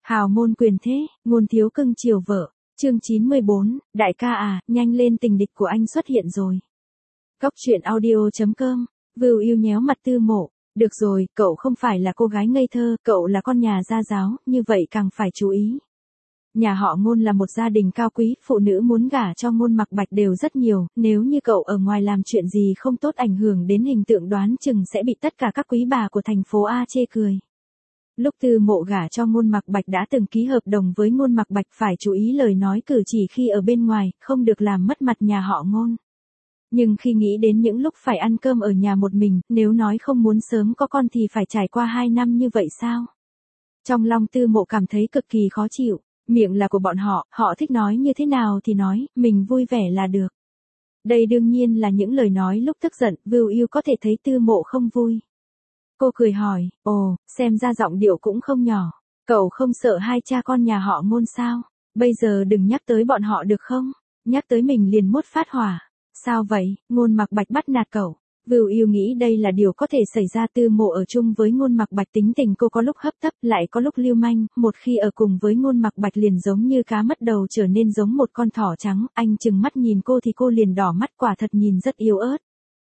Hào môn quyền thế, ngôn thiếu cưng chiều vợ. Chương 94, đại ca à, nhanh lên tình địch của anh xuất hiện rồi. Góc truyện audio.com, Vưu yêu nhéo mặt Tư Mộ. Được rồi, cậu không phải là cô gái ngây thơ, cậu là con nhà gia giáo, như vậy càng phải chú ý. Nhà họ Ngôn là một gia đình cao quý, phụ nữ muốn gả cho Ngôn Mặc Bạch đều rất nhiều, nếu như cậu ở ngoài làm chuyện gì không tốt ảnh hưởng đến hình tượng đoán chừng sẽ bị tất cả các quý bà của thành phố A chê cười. Lúc Tư Mộ gả cho Ngôn Mặc Bạch đã từng ký hợp đồng với Ngôn Mặc Bạch phải chú ý lời nói cử chỉ khi ở bên ngoài, không được làm mất mặt nhà họ Ngôn. Nhưng khi nghĩ đến những lúc phải ăn cơm ở nhà một mình, nếu nói không muốn sớm có con thì phải trải qua 2 năm như vậy sao? Trong lòng Tư Mộ cảm thấy cực kỳ khó chịu, miệng là của bọn họ thích nói như thế nào thì nói, mình vui vẻ là được. Đây đương nhiên là những lời nói lúc tức giận, Vưu Yêu có thể thấy Tư Mộ không vui. Cô cười hỏi, ồ, xem ra giọng điệu cũng không nhỏ, cậu không sợ hai cha con nhà họ Ngôn sao? Bây giờ đừng nhắc tới bọn họ được không? Nhắc tới mình liền mốt phát hỏa. Sao vậy, Ngôn Mặc Bạch bắt nạt cậu? Vưu Yêu nghĩ đây là điều có thể xảy ra. Tư Mộ ở chung với Ngôn Mặc Bạch tính tình cô có lúc hấp tấp lại có lúc lưu manh, một khi ở cùng với Ngôn Mặc Bạch liền giống như cá mất đầu trở nên giống một con thỏ trắng, anh chừng mắt nhìn cô thì cô liền đỏ mắt, quả thật nhìn rất yếu ớt.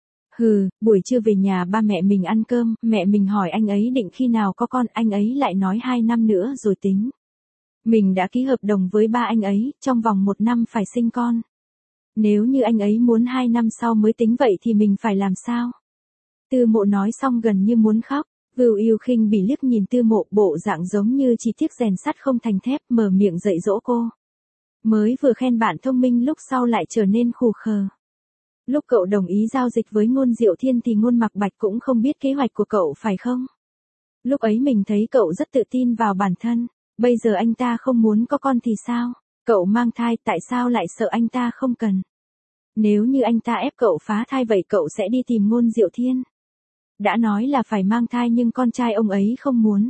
Hừ, buổi trưa về nhà ba mẹ mình ăn cơm, mẹ mình hỏi anh ấy định khi nào có con, anh ấy lại nói 2 năm nữa rồi tính. Mình đã ký hợp đồng với ba anh ấy, trong vòng 1 năm phải sinh con. Nếu như anh ấy muốn 2 năm sau mới tính vậy thì mình phải làm sao? Tư Mộ nói xong gần như muốn khóc, Vưu Yêu khinh bỉ liếc nhìn Tư Mộ, bộ dạng giống như chỉ tiếc rèn sắt không thành thép, mở miệng dạy dỗ cô. Mới vừa khen bạn thông minh lúc sau lại trở nên khù khờ. Lúc cậu đồng ý giao dịch với Ngôn Diệu Thiên thì Ngôn Mặc Bạch cũng không biết kế hoạch của cậu phải không? Lúc ấy mình thấy cậu rất tự tin vào bản thân, bây giờ anh ta không muốn có con thì sao? Cậu mang thai tại sao lại sợ anh ta không cần? Nếu như anh ta ép cậu phá thai vậy cậu sẽ đi tìm Ngôn Diệu Thiên. Đã nói là phải mang thai nhưng con trai ông ấy không muốn.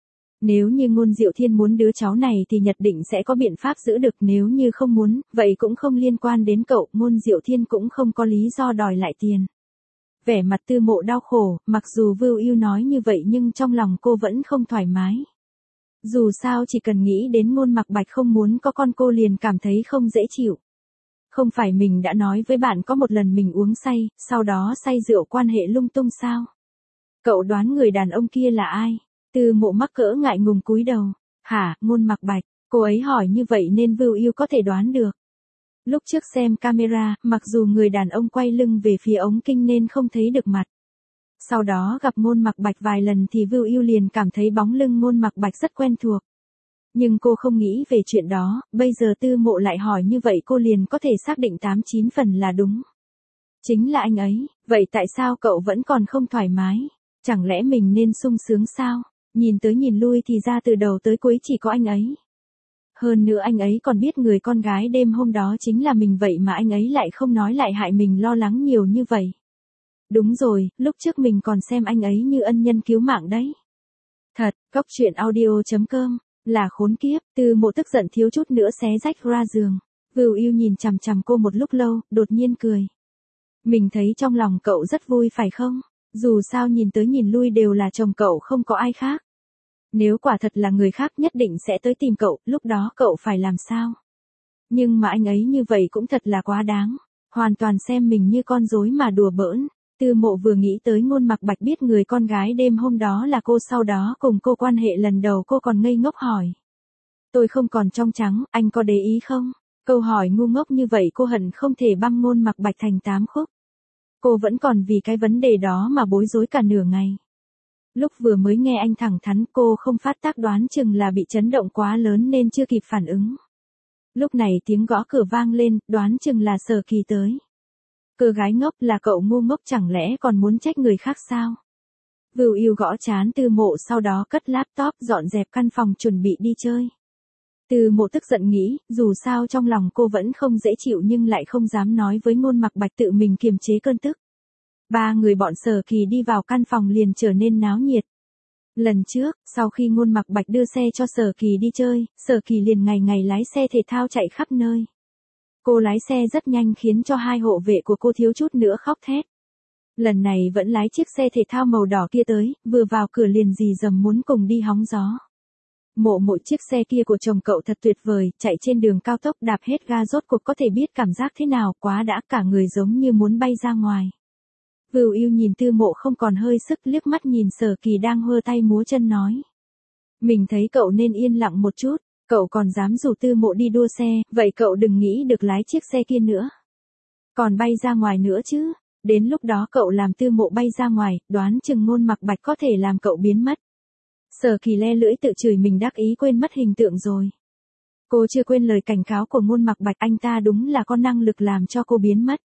Nếu như Ngôn Diệu Thiên muốn đứa cháu này thì nhất định sẽ có biện pháp giữ được, nếu như không muốn, vậy cũng không liên quan đến cậu, Ngôn Diệu Thiên cũng không có lý do đòi lại tiền. Vẻ mặt Tư Mộ đau khổ, mặc dù Vưu Yêu nói như vậy nhưng trong lòng cô vẫn không thoải mái. Dù sao chỉ cần nghĩ đến Ngôn Mặc Bạch không muốn có con cô liền cảm thấy không dễ chịu. Không phải mình đã nói với bạn có một lần mình uống say, sau đó say rượu quan hệ lung tung sao? Cậu đoán người đàn ông kia là ai? Tư Mộ mắc cỡ ngại ngùng cúi đầu. Hả, Ngôn Mặc Bạch? Cô ấy hỏi như vậy nên Vưu Yêu có thể đoán được. Lúc trước xem camera, mặc dù người đàn ông quay lưng về phía ống kinh nên không thấy được mặt. Sau đó gặp Ngôn Mặc Bạch vài lần thì Vưu Yêu liền cảm thấy bóng lưng Ngôn Mặc Bạch rất quen thuộc. Nhưng cô không nghĩ về chuyện đó, bây giờ Tư Mộ lại hỏi như vậy cô liền có thể xác định 89 phần là đúng. Chính là anh ấy, vậy tại sao cậu vẫn còn không thoải mái? Chẳng lẽ mình nên sung sướng sao? Nhìn tới nhìn lui thì ra từ đầu tới cuối chỉ có anh ấy. Hơn nữa anh ấy còn biết người con gái đêm hôm đó chính là mình, vậy mà anh ấy lại không nói lại hại mình lo lắng nhiều như vậy. Đúng rồi, lúc trước mình còn xem anh ấy như ân nhân cứu mạng đấy. Thật, góc truyện audio.com, là khốn kiếp. Tư Mộ tức giận thiếu chút nữa xé rách ra giường. Vưu Yêu nhìn chằm chằm cô một lúc lâu, đột nhiên cười. Mình thấy trong lòng cậu rất vui phải không? Dù sao nhìn tới nhìn lui đều là chồng cậu, không có ai khác. Nếu quả thật là người khác nhất định sẽ tới tìm cậu, lúc đó cậu phải làm sao? Nhưng mà anh ấy như vậy cũng thật là quá đáng. Hoàn toàn xem mình như con rối mà đùa bỡn. Tư Mộ vừa nghĩ tới Ngôn Mặc Bạch biết người con gái đêm hôm đó là cô, sau đó cùng cô quan hệ lần đầu, cô còn ngây ngốc hỏi. Tôi không còn trong trắng, anh có để ý không? Câu hỏi ngu ngốc như vậy cô hận không thể băm Ngôn Mặc Bạch thành 8 khúc. Cô vẫn còn vì cái vấn đề đó mà bối rối cả nửa ngày. Lúc vừa mới nghe anh thẳng thắn cô không phát tác, đoán chừng là bị chấn động quá lớn nên chưa kịp phản ứng. Lúc này tiếng gõ cửa vang lên, đoán chừng là Sở Kỳ tới. Cô gái ngốc, là cậu ngu ngốc chẳng lẽ còn muốn trách người khác sao? Vưu Yêu gõ trán Tư Mộ, sau đó cất laptop dọn dẹp căn phòng chuẩn bị đi chơi. Tư Mộ tức giận nghĩ, dù sao trong lòng cô vẫn không dễ chịu nhưng lại không dám nói với Ngôn Mặc Bạch, tự mình kiềm chế cơn tức. 3 người bọn Sở Kỳ đi vào căn phòng liền trở nên náo nhiệt. Lần trước, sau khi Ngôn Mặc Bạch đưa xe cho Sở Kỳ đi chơi, Sở Kỳ liền ngày ngày lái xe thể thao chạy khắp nơi. Cô lái xe rất nhanh khiến cho 2 hộ vệ của cô thiếu chút nữa khóc thét. Lần này vẫn lái chiếc xe thể thao màu đỏ kia tới, vừa vào cửa liền rì rầm muốn cùng đi hóng gió. Mộ mộ, chiếc xe kia của chồng cậu thật tuyệt vời, chạy trên đường cao tốc đạp hết ga rốt cuộc có thể biết cảm giác thế nào, quá đã, cả người giống như muốn bay ra ngoài. Vưu Yêu nhìn Tư Mộ không còn hơi sức, liếc mắt nhìn Sở Kỳ đang hơ tay múa chân nói. Mình thấy cậu nên yên lặng một chút, cậu còn dám rủ Tư Mộ đi đua xe, vậy cậu đừng nghĩ được lái chiếc xe kia nữa. Còn bay ra ngoài nữa chứ, đến lúc đó cậu làm Tư Mộ bay ra ngoài, đoán chừng Ngôn Mặc Bạch có thể làm cậu biến mất. Sở Kỳ le lưỡi tự chửi mình đắc ý quên mất hình tượng rồi. Cô chưa quên lời cảnh cáo của Ngôn Mặc Bạch, anh ta đúng là có năng lực làm cho cô biến mất.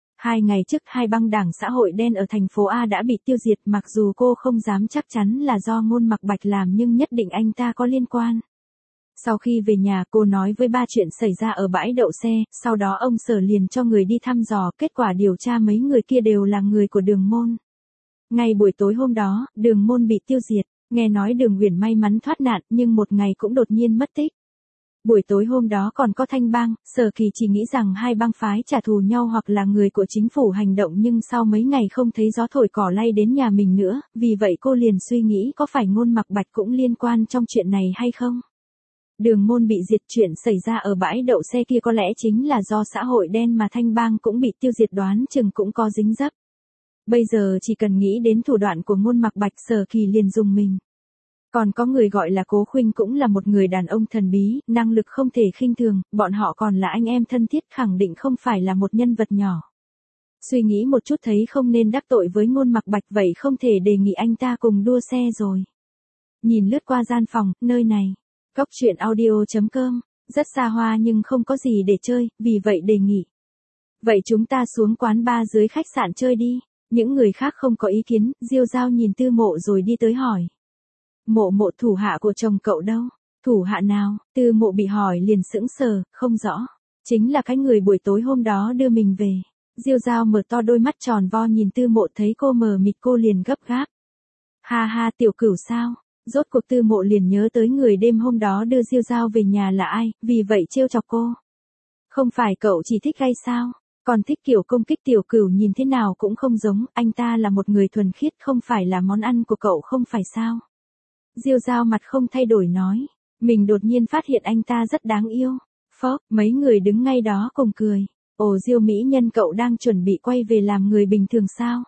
2 ngày trước, 2 băng đảng xã hội đen ở thành phố A đã bị tiêu diệt, mặc dù cô không dám chắc chắn là do Ngôn Mặc Bạch làm nhưng nhất định anh ta có liên quan. Sau khi về nhà, cô nói với ba chuyện xảy ra ở bãi đậu xe, sau đó ông Sở liền cho người đi thăm dò, kết quả điều tra mấy người kia đều là người của Đường Môn. Ngay buổi tối hôm đó, Đường Môn bị tiêu diệt, nghe nói Đường Uyển may mắn thoát nạn nhưng một ngày cũng đột nhiên mất tích. Buổi tối hôm đó còn có Thanh Bang, Sở Kỳ chỉ nghĩ rằng 2 bang phái trả thù nhau hoặc là người của chính phủ hành động, nhưng sau mấy ngày không thấy gió thổi cỏ lay đến nhà mình nữa, vì vậy cô liền suy nghĩ có phải Ngôn Mặc Bạch cũng liên quan trong chuyện này hay không. Đường Môn bị diệt, chuyện xảy ra ở bãi đậu xe kia có lẽ chính là do xã hội đen mà Thanh Bang cũng bị tiêu diệt, đoán chừng cũng có dính dấp. Bây giờ chỉ cần nghĩ đến thủ đoạn của Ngôn Mặc Bạch, Sở Kỳ liền rùng mình. Còn có người gọi là Cố Khuynh cũng là một người đàn ông thần bí, năng lực không thể khinh thường, bọn họ còn là anh em thân thiết, khẳng định không phải là một nhân vật nhỏ. Suy nghĩ một chút thấy không nên đắc tội với Ngôn Mặc Bạch, vậy không thể đề nghị anh ta cùng đua xe rồi. Nhìn lướt qua gian phòng, nơi này, Cóc Truyện Audio.com, rất xa hoa nhưng không có gì để chơi, vì vậy đề nghị. Vậy chúng ta xuống quán bar dưới khách sạn chơi đi. Những người khác không có ý kiến, Diêu Giao nhìn Tư Mộ rồi đi tới hỏi. Mộ mộ, thủ hạ của chồng cậu đâu? Thủ hạ nào? Tư Mộ bị hỏi liền sững sờ, không rõ. Chính là cái người buổi tối hôm đó đưa mình về. Diêu Giao mở to đôi mắt tròn vo nhìn Tư Mộ, thấy cô mờ mịt cô liền gấp gáp. Ha ha, Tiểu Cửu sao? Rốt cuộc Tư Mộ liền nhớ tới người đêm hôm đó đưa Diêu Giao về nhà là ai, vì vậy trêu chọc cô. Không phải cậu chỉ thích gay sao? Còn thích kiểu công kích, Tiểu Cửu nhìn thế nào cũng không giống, anh ta là một người thuần khiết, không phải là món ăn của cậu không phải sao? Diêu Giao mặt không thay đổi nói, mình đột nhiên phát hiện anh ta rất đáng yêu. Phốc, mấy người đứng ngay đó cùng cười. Ồ, Diêu mỹ nhân, cậu đang chuẩn bị quay về làm người bình thường sao?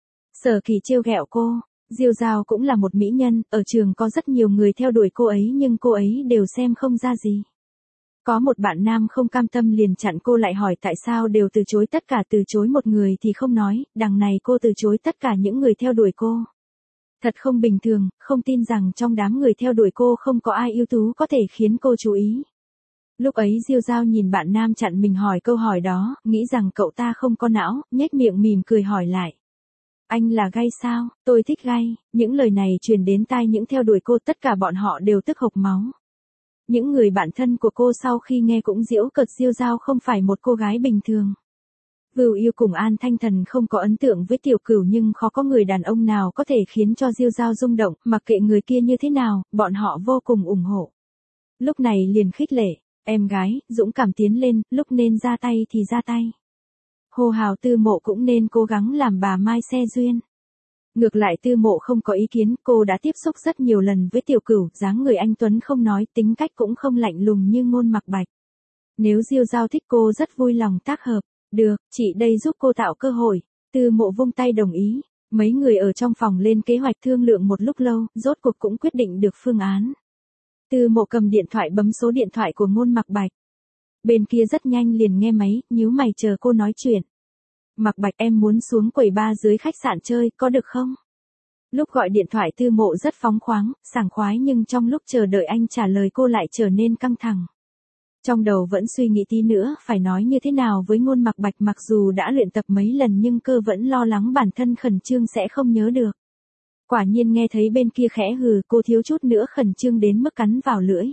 Sở Kỳ trêu ghẹo cô. Diêu Giao cũng là một mỹ nhân, ở trường có rất nhiều người theo đuổi cô ấy nhưng cô ấy đều xem không ra gì. Có một bạn nam không cam tâm liền chặn cô lại, hỏi tại sao đều từ chối, tất cả từ chối một người thì không nói, đằng này cô từ chối tất cả những người theo đuổi cô. Thật không bình thường, không tin rằng trong đám người theo đuổi cô không có ai ưu tú có thể khiến cô chú ý. Lúc ấy Diêu Giao nhìn bạn nam chặn mình hỏi câu hỏi đó, nghĩ rằng cậu ta không có não, nhếch miệng mỉm cười hỏi lại. Anh là gay sao? Tôi thích gay. Những lời này truyền đến tai những theo đuổi cô, tất cả bọn họ đều tức hộc máu. Những người bạn thân của cô sau khi nghe cũng giễu cợt Diêu Giao không phải một cô gái bình thường. Vưu Yêu cùng An Thanh Thần không có ấn tượng với Tiểu Cửu nhưng khó có người đàn ông nào có thể khiến cho Diêu Giao rung động, mặc kệ người kia như thế nào, bọn họ vô cùng ủng hộ. Lúc này liền khích lệ, em gái, dũng cảm tiến lên, lúc nên ra tay thì ra tay. Hô hào Tư Mộ cũng nên cố gắng làm bà Mai xe duyên. Ngược lại Tư Mộ không có ý kiến, cô đã tiếp xúc rất nhiều lần với Tiểu Cửu, dáng người anh tuấn không nói, tính cách cũng không lạnh lùng như Ngôn Mặc Bạch. Nếu Diêu Giao thích cô rất vui lòng tác hợp. Được, chị đây giúp cô tạo cơ hội. Tư Mộ vung tay đồng ý. Mấy người ở trong phòng lên kế hoạch thương lượng một lúc lâu, rốt cuộc cũng quyết định được phương án. Tư Mộ cầm điện thoại bấm số điện thoại của Ngôn Mặc Bạch. Bên kia rất nhanh liền nghe máy, nhíu mày chờ cô nói chuyện. Mặc Bạch, em muốn xuống quầy bar dưới khách sạn chơi, có được không? Lúc gọi điện thoại Tư Mộ rất phóng khoáng, sảng khoái, nhưng trong lúc chờ đợi anh trả lời cô lại trở nên căng thẳng. Trong đầu vẫn suy nghĩ tí nữa phải nói như thế nào với Ngôn Mặc Bạch, mặc dù đã luyện tập mấy lần nhưng cơ vẫn lo lắng bản thân khẩn trương sẽ không nhớ được. Quả nhiên nghe thấy bên kia khẽ hừ, cô thiếu chút nữa khẩn trương đến mức cắn vào lưỡi.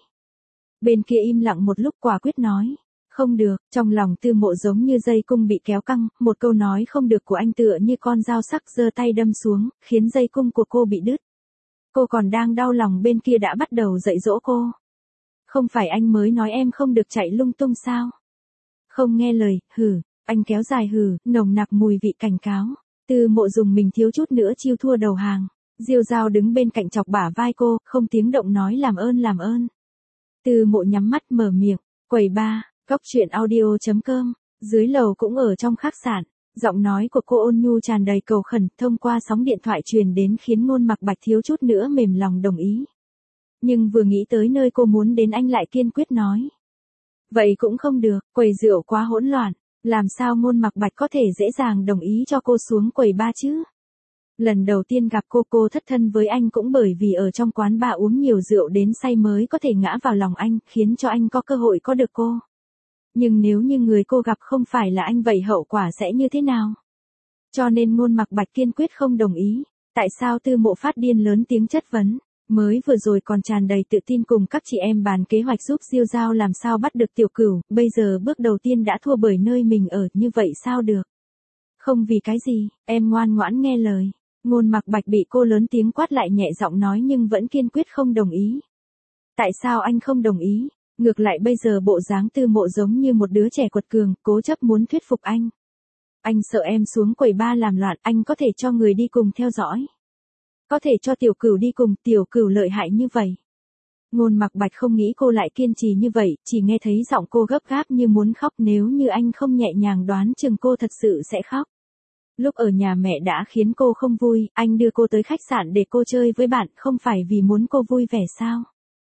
Bên kia im lặng một lúc quả quyết nói. Không được, trong lòng Tư Mộ giống như dây cung bị kéo căng, một câu nói không được của anh tựa như con dao sắc giơ tay đâm xuống, khiến dây cung của cô bị đứt. Cô còn đang đau lòng, bên kia đã bắt đầu dạy dỗ cô. Không phải anh mới nói em không được chạy lung tung sao? Không nghe lời, hừ, anh kéo dài hừ, nồng nặc mùi vị cảnh cáo. Tư Mộ dùng mình thiếu chút nữa chiêu thua đầu hàng. Diêu Dao đứng bên cạnh chọc bả vai cô, không tiếng động nói làm ơn làm ơn. Tư Mộ nhắm mắt mở miệng, quầy ba, cóc truyện audio.com, dưới lầu cũng ở trong khách sạn. Giọng nói của cô ôn nhu tràn đầy cầu khẩn, thông qua sóng điện thoại truyền đến khiến Ngôn Mặc Bạch thiếu chút nữa mềm lòng đồng ý. Nhưng vừa nghĩ tới nơi cô muốn đến anh lại kiên quyết nói. Vậy cũng không được, quầy rượu quá hỗn loạn, làm sao Ngôn Mặc Bạch có thể dễ dàng đồng ý cho cô xuống quầy ba chứ? Lần đầu tiên gặp cô thất thân với anh cũng bởi vì ở trong quán bar uống nhiều rượu đến say mới có thể ngã vào lòng anh, khiến cho anh có cơ hội có được cô. Nhưng nếu như người cô gặp không phải là anh vậy hậu quả sẽ như thế nào? Cho nên Ngôn Mặc Bạch kiên quyết không đồng ý. Tại sao Tư Mộ phát điên lớn tiếng chất vấn? Mới vừa rồi còn tràn đầy tự tin cùng các chị em bàn kế hoạch giúp Diêu Dao làm sao bắt được Tiểu Cửu, bây giờ bước đầu tiên đã thua bởi nơi mình ở, như vậy sao được? Không vì cái gì, em ngoan ngoãn nghe lời. Ngôn Mặc Bạch bị cô lớn tiếng quát lại nhẹ giọng nói nhưng vẫn kiên quyết không đồng ý. Tại sao anh không đồng ý? Ngược lại bây giờ bộ dáng Tư Mộ giống như một đứa trẻ quật cường, cố chấp muốn thuyết phục anh. Anh sợ em xuống quầy ba làm loạn, anh có thể cho người đi cùng theo dõi. Có thể cho Tiểu Cửu đi cùng, Tiểu Cửu lợi hại như vậy. Ngôn Mặc Bạch không nghĩ cô lại kiên trì như vậy, chỉ nghe thấy giọng cô gấp gáp như muốn khóc, nếu như anh không nhẹ nhàng đoán chừng cô thật sự sẽ khóc. Lúc ở nhà mẹ đã khiến cô không vui, anh đưa cô tới khách sạn để cô chơi với bạn, không phải vì muốn cô vui vẻ sao?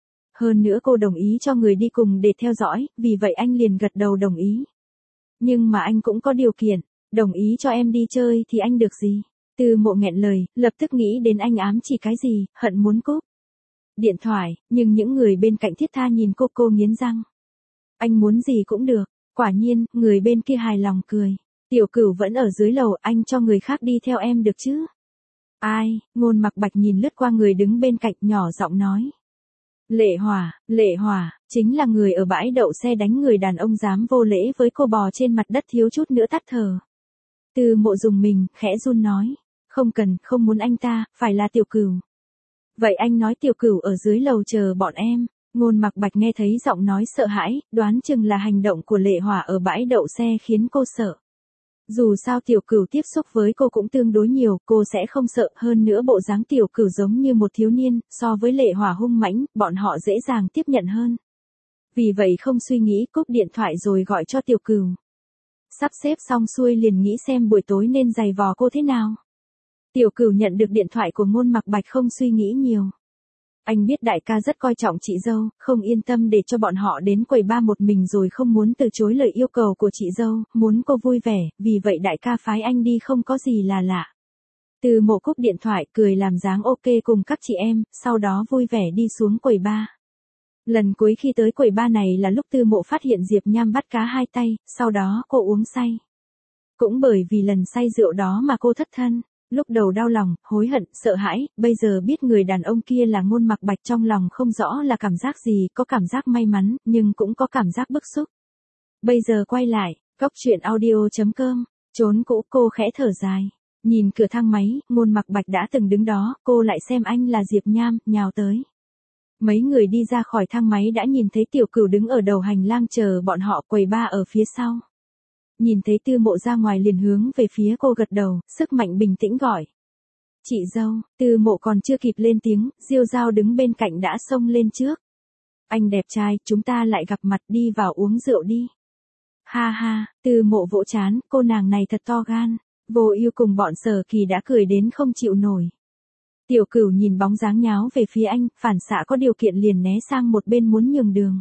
Hơn nữa cô đồng ý cho người đi cùng để theo dõi, vì vậy anh liền gật đầu đồng ý. Nhưng mà anh cũng có điều kiện, đồng ý cho em đi chơi thì anh được gì? Tư Mộ nghẹn lời, lập tức nghĩ đến anh ám chỉ cái gì, hận muốn cúp điện thoại, nhưng những người bên cạnh thiết tha nhìn cô nghiến răng. Anh muốn gì cũng được, quả nhiên, người bên kia hài lòng cười. Tiểu Cửu vẫn ở dưới lầu, anh cho người khác đi theo em được chứ? Ai? Ngôn Mặc Bạch nhìn lướt qua người đứng bên cạnh nhỏ giọng nói. Lệ Hỏa, chính là người ở bãi đậu xe đánh người đàn ông dám vô lễ với cô bò trên mặt đất thiếu chút nữa tắt thở. Tư Mộ dùng mình, khẽ run nói. Không cần, không muốn anh ta, phải là Tiểu Cửu. Vậy anh nói Tiểu Cửu ở dưới lầu chờ bọn em. Ngôn Mặc Bạch nghe thấy giọng nói sợ hãi, đoán chừng là hành động của Lệ Hỏa ở bãi đậu xe khiến cô sợ. Dù sao Tiểu Cửu tiếp xúc với cô cũng tương đối nhiều, cô sẽ không sợ, hơn nữa bộ dáng Tiểu Cửu giống như một thiếu niên, so với Lệ Hỏa hung mãnh, bọn họ dễ dàng tiếp nhận hơn. Vì vậy không suy nghĩ cúp điện thoại rồi gọi cho Tiểu Cửu. Sắp xếp xong xuôi liền nghĩ xem buổi tối nên giày vò cô thế nào. Tiểu Cửu nhận được điện thoại của Ngôn Mặc Bạch không suy nghĩ nhiều. Anh biết đại ca rất coi trọng chị dâu, không yên tâm để cho bọn họ đến quầy ba một mình rồi không muốn từ chối lời yêu cầu của chị dâu, muốn cô vui vẻ, vì vậy đại ca phái anh đi không có gì là lạ. Tư Mộ cúp điện thoại cười làm dáng ok cùng các chị em, sau đó vui vẻ đi xuống quầy ba. Lần cuối khi tới quầy ba này là lúc Tư Mộ phát hiện Diệp Nham bắt cá hai tay, sau đó cô uống say. Cũng bởi vì lần say rượu đó mà cô thất thân. Lúc đầu đau lòng, hối hận, sợ hãi, bây giờ biết người đàn ông kia là Ngôn Mặc Bạch trong lòng không rõ là cảm giác gì, có cảm giác may mắn, nhưng cũng có cảm giác bức xúc. Bây giờ quay lại, cóc truyện audio.com, trốn cũ cô khẽ thở dài. Nhìn cửa thang máy, Ngôn Mặc Bạch đã từng đứng đó, cô lại xem anh là Diệp Nham, nhào tới. Mấy người đi ra khỏi thang máy đã nhìn thấy Tiểu Cửu đứng ở đầu hành lang chờ bọn họ, quầy ba ở phía sau. Nhìn thấy Tư Mộ ra ngoài liền hướng về phía cô gật đầu, sức mạnh bình tĩnh gọi. Chị dâu, Tư Mộ còn chưa kịp lên tiếng, Diêu Dao đứng bên cạnh đã xông lên trước. Anh đẹp trai, chúng ta lại gặp mặt, đi vào uống rượu đi. Ha ha, Tư Mộ vỗ chán, cô nàng này thật to gan. Vô Ưu cùng bọn Sở Kỳ đã cười đến không chịu nổi. Tiểu Cửu nhìn bóng dáng nháo về phía anh, phản xạ có điều kiện liền né sang một bên muốn nhường đường.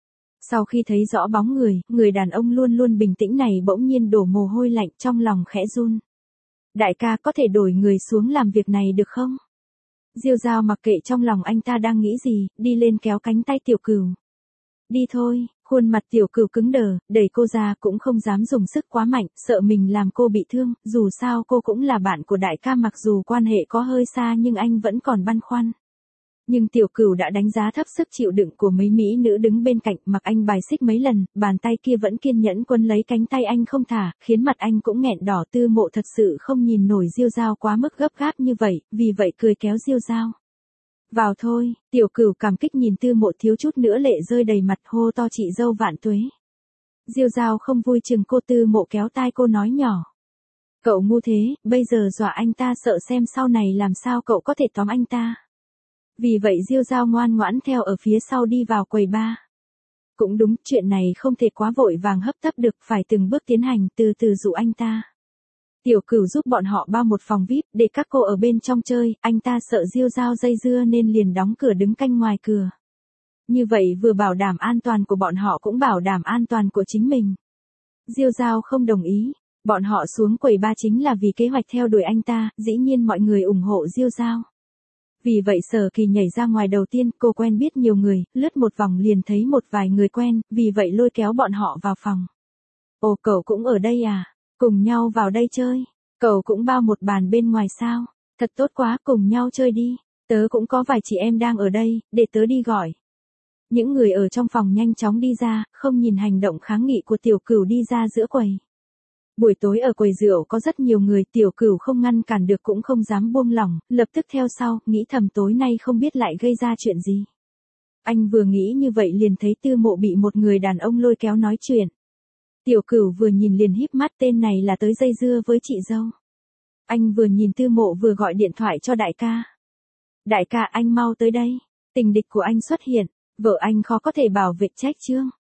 Sau khi thấy rõ bóng người đàn ông luôn luôn bình tĩnh này bỗng nhiên đổ mồ hôi lạnh, trong lòng khẽ run. Đại ca có thể đổi người xuống làm việc này được không? Diêu Dao mặc kệ trong lòng anh ta đang nghĩ gì, đi lên kéo cánh tay Tiểu Cửu. Đi thôi, khuôn mặt Tiểu Cửu cứng đờ, đẩy cô ra cũng không dám dùng sức quá mạnh, sợ mình làm cô bị thương, dù sao cô cũng là bạn của đại ca mặc dù quan hệ có hơi xa nhưng anh vẫn còn băn khoăn. Nhưng Tiểu Cửu đã đánh giá thấp sức chịu đựng của mấy mỹ nữ đứng bên cạnh, mặc anh bài xích mấy lần, bàn tay kia vẫn kiên nhẫn quấn lấy cánh tay anh không thả, khiến mặt anh cũng nghẹn đỏ. Tư Mộ thật sự không nhìn nổi Diêu Dao quá mức gấp gáp như vậy, vì vậy cười kéo Diêu Dao. Vào thôi, Tiểu Cửu cảm kích nhìn Tư Mộ thiếu chút nữa lệ rơi đầy mặt, hô to chị dâu vạn tuế. Diêu Dao không vui chừng cô. Tư Mộ kéo tai cô nói nhỏ. Cậu ngu thế, bây giờ dọa anh ta sợ xem sau này làm sao cậu có thể tóm anh ta. Vì vậy Diêu Dao ngoan ngoãn theo ở phía sau đi vào quầy bar. Cũng đúng, chuyện này không thể quá vội vàng hấp tấp được, phải từng bước tiến hành, từ từ dụ anh ta. Tiểu Cửu giúp bọn họ bao một phòng VIP để các cô ở bên trong chơi, anh ta sợ Diêu Dao dây dưa nên liền đóng cửa đứng canh ngoài cửa. Như vậy vừa bảo đảm an toàn của bọn họ cũng bảo đảm an toàn của chính mình. Diêu Dao không đồng ý, bọn họ xuống quầy bar chính là vì kế hoạch theo đuổi anh ta, dĩ nhiên mọi người ủng hộ Diêu Dao. Vì vậy Sở Kỳ nhảy ra ngoài đầu tiên, cô quen biết nhiều người, lướt một vòng liền thấy một vài người quen, vì vậy lôi kéo bọn họ vào phòng. Ồ, cậu cũng ở đây à? Cùng nhau vào đây chơi. Cậu cũng bao một bàn bên ngoài sao? Thật tốt quá, cùng nhau chơi đi. Tớ cũng có vài chị em đang ở đây, để tớ đi gọi. Những người ở trong phòng nhanh chóng đi ra, không nhìn hành động kháng nghị của Tiểu Cửu đi ra giữa quầy. Buổi tối ở quầy rượu có rất nhiều người, Tiểu Cửu không ngăn cản được cũng không dám buông lỏng, lập tức theo sau, nghĩ thầm tối nay không biết lại gây ra chuyện gì. Anh vừa nghĩ như vậy liền thấy Tư Mộ bị một người đàn ông lôi kéo nói chuyện. Tiểu Cửu vừa nhìn liền híp mắt, tên này là tới dây dưa với chị dâu. Anh vừa nhìn Tư Mộ vừa gọi điện thoại cho đại ca. Đại ca, anh mau tới đây, tình địch của anh xuất hiện, vợ anh khó có thể bảo vệ Trách Chương.